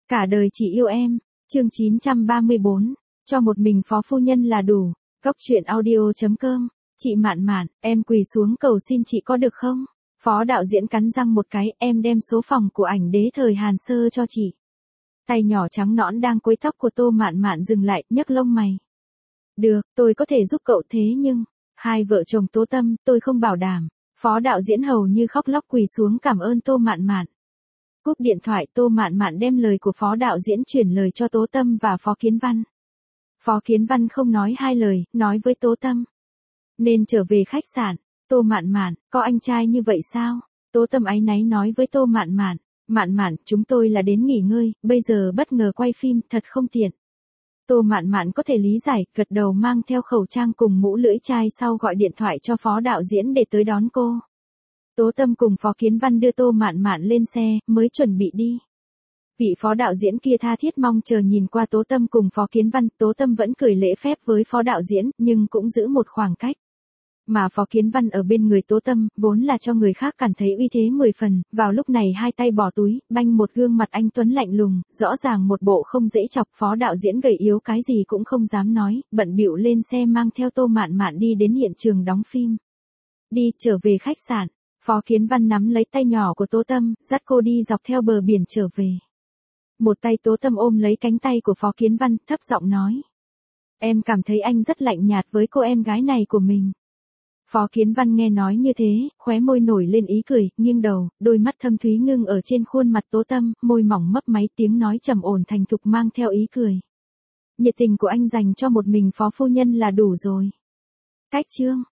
Cả đời chỉ yêu em. Chương 934. Cho một mình phó phu nhân là đủ. Cốc truyện audio.com. Chị Mạn Mạn, em quỳ xuống cầu xin chị có được không? Phó đạo diễn cắn răng một cái, em đem số phòng của ảnh đế thời Hàn Sơ cho chị. Tay nhỏ trắng nõn đang quấy tóc của Tô Mạn Mạn dừng lại, nhấc lông mày. Được, tôi có thể giúp cậu thế nhưng, hai vợ chồng Tố Tâm, tôi không bảo đảm. Phó đạo diễn hầu như khóc lóc quỳ xuống cảm ơn Tô Mạn Mạn. Cúp điện thoại, Tô Mạn Mạn đem lời của phó đạo diễn chuyển lời cho Tố Tâm và Phó Kiến Văn. Phó Kiến Văn không nói hai lời, nói với Tố Tâm. Nên trở về khách sạn. Tô Mạn Mạn, có anh trai như vậy sao? Tố Tâm áy náy nói với Tô Mạn Mạn. Mạn Mạn, chúng tôi là đến nghỉ ngơi, bây giờ bất ngờ quay phim, thật không tiện. Tô Mạn Mạn có thể lý giải, gật đầu mang theo khẩu trang cùng mũ lưỡi chai sau gọi điện thoại cho phó đạo diễn để tới đón cô. Tố Tâm cùng Phó Kiến Văn đưa Tô Mạn Mạn lên xe, mới chuẩn bị đi. Vị phó đạo diễn kia tha thiết mong chờ nhìn qua Tố Tâm cùng Phó Kiến Văn, Tố Tâm vẫn cười lễ phép với phó đạo diễn, nhưng cũng giữ một khoảng cách. Mà Phó Kiến Văn ở bên người Tố Tâm, vốn là cho người khác cảm thấy uy thế 10 phần, vào lúc này hai tay bỏ túi, banh một gương mặt anh tuấn lạnh lùng, rõ ràng một bộ không dễ chọc. Phó đạo diễn gầy yếu cái gì cũng không dám nói, bận bịu lên xe mang theo Tô Mạn Mạn đi đến hiện trường đóng phim. Đi, trở về khách sạn. Phó Kiến Văn nắm lấy tay nhỏ của Tố Tâm, dắt cô đi dọc theo bờ biển trở về. Một tay Tố Tâm ôm lấy cánh tay của Phó Kiến Văn, thấp giọng nói. Em cảm thấy anh rất lạnh nhạt với cô em gái này của mình. Phó Kiến Văn nghe nói như thế, khóe môi nổi lên ý cười, nghiêng đầu, đôi mắt thâm thúy ngưng ở trên khuôn mặt Tố Tâm, môi mỏng mấp máy, tiếng nói trầm ổn thành thục mang theo ý cười. Nhiệt tình của anh dành cho một mình phó phu nhân là đủ rồi. Cách chương.